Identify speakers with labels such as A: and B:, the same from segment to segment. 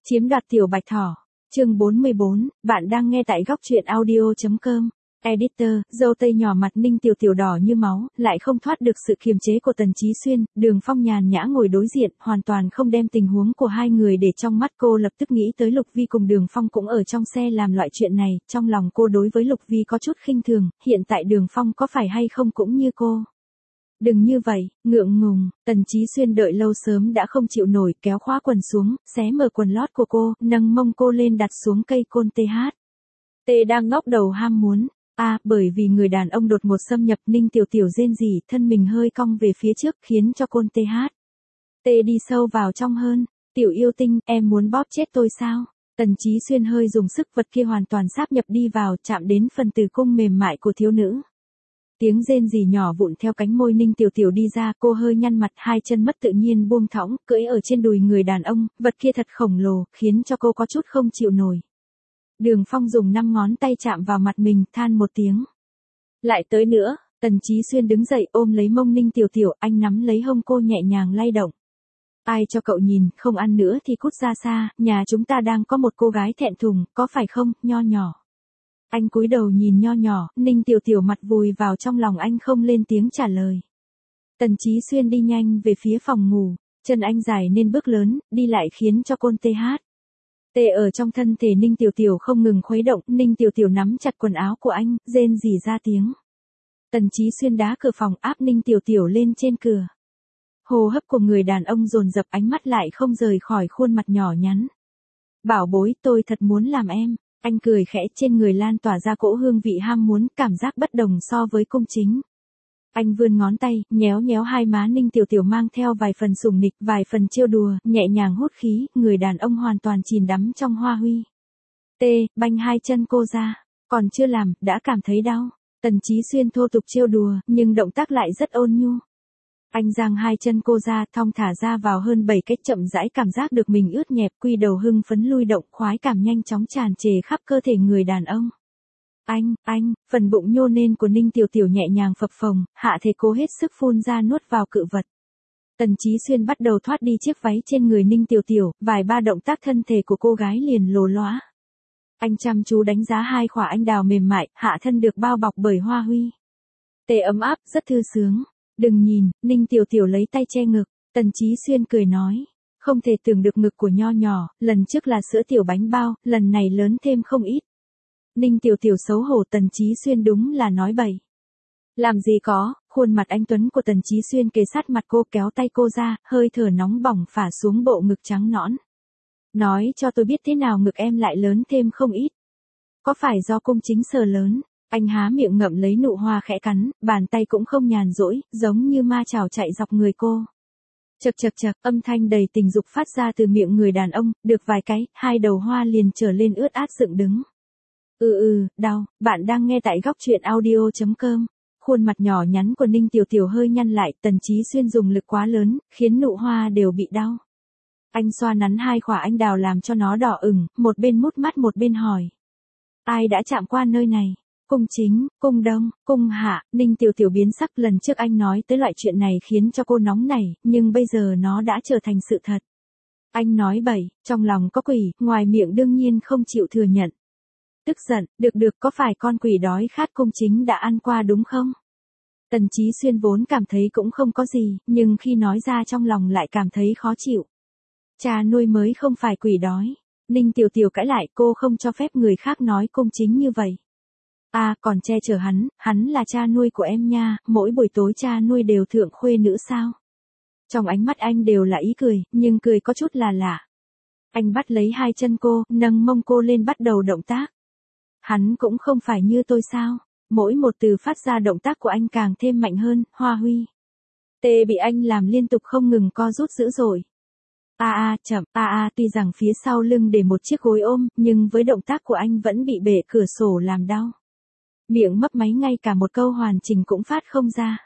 A: Chiếm đoạt tiểu bạch thỏ. Chương 44, bạn đang nghe tại góc truyện audio.com. Editor, dâu tây nhỏ mặt Ninh Tiểu Tiểu đỏ như máu, lại không thoát được sự kiềm chế của Tần Chí Xuyên. Đường Phong nhàn nhã ngồi đối diện, hoàn toàn không đem tình huống của hai người để trong mắt. Cô lập tức nghĩ tới Lục Vi cùng Đường Phong cũng ở trong xe làm loại chuyện này. Trong lòng cô đối với Lục Vi có chút khinh thường, hiện tại Đường Phong có phải hay không cũng như cô. Đừng như vậy, ngượng ngùng. Tần Chí Xuyên đợi lâu sớm đã không chịu nổi, kéo khóa quần xuống, xé mở quần lót của cô, nâng mông cô lên đặt xuống cây côn TH. T đang ngóc đầu ham muốn. Bởi vì người đàn ông đột ngột xâm nhập, Ninh Tiểu Tiểu rên rỉ, thân mình hơi cong về phía trước, khiến cho côn TH. T đi sâu vào trong hơn. Tiểu yêu tinh, em muốn bóp chết tôi sao? Tần Chí Xuyên hơi dùng sức, vật kia hoàn toàn sáp nhập đi vào, chạm đến phần tử cung mềm mại của thiếu nữ. Tiếng rên rỉ nhỏ vụn theo cánh môi Ninh Tiểu Tiểu đi ra, cô hơi nhăn mặt, hai chân mất tự nhiên buông thõng, cưỡi ở trên đùi người đàn ông, vật kia thật khổng lồ, khiến cho cô có chút không chịu nổi. Đường Phong dùng 5 ngón tay chạm vào mặt mình, than một tiếng. Lại tới nữa. Tần Chí Xuyên đứng dậy ôm lấy mông Ninh Tiểu Tiểu, anh nắm lấy hông cô nhẹ nhàng lay động. Ai cho cậu nhìn, không ăn nữa thì cút ra xa, nhà chúng ta đang có một cô gái thẹn thùng, có phải không, nho nhỏ. Anh cúi đầu nhìn nho nhỏ, Ninh Tiểu Tiểu mặt vùi vào trong lòng anh không lên tiếng trả lời. Tần Chí Xuyên đi nhanh về phía phòng ngủ, chân anh dài nên bước lớn, đi lại khiến cho côn TH. T ở trong thân thể Ninh Tiểu Tiểu không ngừng khuấy động, Ninh Tiểu Tiểu nắm chặt quần áo của anh, rên rỉ ra tiếng. Tần Chí Xuyên đá cửa phòng, áp Ninh Tiểu Tiểu lên trên cửa. Hô hấp của người đàn ông dồn dập, ánh mắt lại không rời khỏi khuôn mặt nhỏ nhắn. Bảo bối, tôi thật muốn làm em. Anh cười khẽ, trên người lan tỏa ra cỗ hương vị ham muốn, cảm giác bất đồng so với cung chính. Anh vươn ngón tay, nhéo nhéo hai má Ninh Tiểu Tiểu mang theo vài phần sủng nịch, vài phần trêu đùa, nhẹ nhàng hút khí, người đàn ông hoàn toàn chìm đắm trong hoa huy. T, banh hai chân cô ra, còn chưa làm, đã cảm thấy đau. Tần Chí Xuyên thô tục trêu đùa, nhưng động tác lại rất ôn nhu. Anh giang hai chân cô ra, thong thả ra vào hơn 7 cách, chậm rãi, cảm giác được mình ướt nhẹp, quy đầu hưng phấn lui động, khoái cảm nhanh chóng tràn trề khắp cơ thể người đàn ông. Anh, phần bụng nhô lên của Ninh Tiểu Tiểu nhẹ nhàng phập phồng, hạ thể cố hết sức phun ra nuốt vào cự vật. Tần Chí Xuyên bắt đầu thoát đi chiếc váy trên người Ninh Tiểu Tiểu, vài ba động tác thân thể của cô gái liền lồ lóa. Anh chăm chú đánh giá hai khỏa anh đào mềm mại, hạ thân được bao bọc bởi hoa huy. Tê ấm áp, rất thư sướng. Đừng nhìn, Ninh Tiểu Tiểu lấy tay che ngực, Tần Chí Xuyên cười nói. Không thể tưởng được ngực của nho nhỏ, lần trước là sữa tiểu bánh bao, lần này lớn thêm không ít. Ninh Tiểu Tiểu xấu hổ, Tần Chí Xuyên đúng là nói bậy. Làm gì có, khuôn mặt anh tuấn của Tần Chí Xuyên kề sát mặt cô, kéo tay cô ra, hơi thở nóng bỏng phả xuống bộ ngực trắng nõn. Nói cho tôi biết thế nào ngực em lại lớn thêm không ít. Có phải do cung chính sờ lớn? Anh há miệng ngậm lấy nụ hoa khẽ cắn, bàn tay cũng không nhàn rỗi, giống như ma chảo chạy dọc người cô. Chậc chậc chậc, âm thanh đầy tình dục phát ra từ miệng người đàn ông, được vài cái, hai đầu hoa liền trở lên ướt át dựng đứng. Đau, bạn đang nghe tại góc truyện audio.com. Khuôn mặt nhỏ nhắn của Ninh Tiểu Tiểu hơi nhăn lại, Tần Chí Xuyên dùng lực quá lớn, khiến nụ hoa đều bị đau. Anh xoa nắn hai khỏa anh đào làm cho nó đỏ ửng, một bên mút mắt một bên hỏi. Ai đã chạm qua nơi này? Cung chính, cung đông, cung hạ, Ninh Tiểu Tiểu biến sắc, lần trước anh nói tới loại chuyện này khiến cho cô nóng nảy, nhưng bây giờ nó đã trở thành sự thật. Anh nói bậy, trong lòng có quỷ, ngoài miệng đương nhiên không chịu thừa nhận. Tức giận, được, có phải con quỷ đói khát cung chính đã ăn qua đúng không? Tần Chí Xuyên vốn cảm thấy cũng không có gì, nhưng khi nói ra trong lòng lại cảm thấy khó chịu. Cha nuôi mới không phải quỷ đói. Ninh Tiểu Tiểu cãi lại, cô không cho phép người khác nói cung chính như vậy. Còn che chở hắn là cha nuôi của em nha, mỗi buổi tối cha nuôi đều thượng khuê nữ sao? Trong ánh mắt anh đều là ý cười, nhưng cười có chút là lạ. Anh bắt lấy hai chân cô, nâng mông cô lên bắt đầu động tác. Hắn cũng không phải như tôi sao? Mỗi một từ phát ra động tác của anh càng thêm mạnh hơn, hoa huy. Tê bị anh làm liên tục không ngừng co rút dữ dội. Chậm, tuy rằng phía sau lưng để một chiếc gối ôm, nhưng với động tác của anh vẫn bị bể cửa sổ làm đau. Miệng mấp máy ngay cả một câu hoàn chỉnh cũng phát không ra.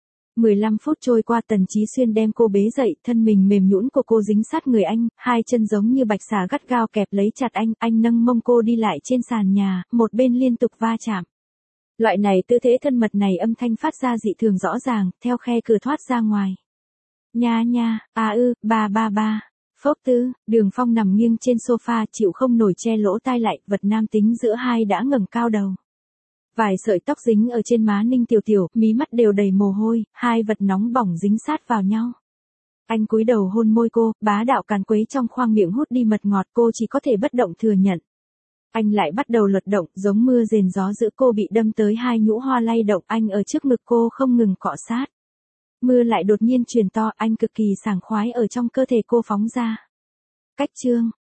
A: 15 phút trôi qua, Tần Chí Xuyên đem cô bế dậy, thân mình mềm nhũn của cô dính sát người anh, hai chân giống như bạch xà gắt gao kẹp lấy chặt anh nâng mông cô đi lại trên sàn nhà, một bên liên tục va chạm. Loại này tư thế thân mật này âm thanh phát ra dị thường rõ ràng, theo khe cửa thoát ra ngoài. Nha, ba. Phốc tư, Đường Phong nằm nghiêng trên sofa chịu không nổi che lỗ tai lại, vật nam tính giữa hai đã ngẩng cao đầu. Vài sợi tóc dính ở trên má Ninh Tiểu Tiểu, mí mắt đều đầy mồ hôi, hai vật nóng bỏng dính sát vào nhau. Anh cúi đầu hôn môi cô, bá đạo càn quấy trong khoang miệng hút đi mật ngọt, cô chỉ có thể bất động thừa nhận. Anh lại bắt đầu luật động, giống mưa rền gió giữa cô bị đâm tới hai nhũ hoa lay động, anh ở trước ngực cô không ngừng cọ sát. Mưa lại đột nhiên truyền to, anh cực kỳ sảng khoái ở trong cơ thể cô phóng ra. Cách chương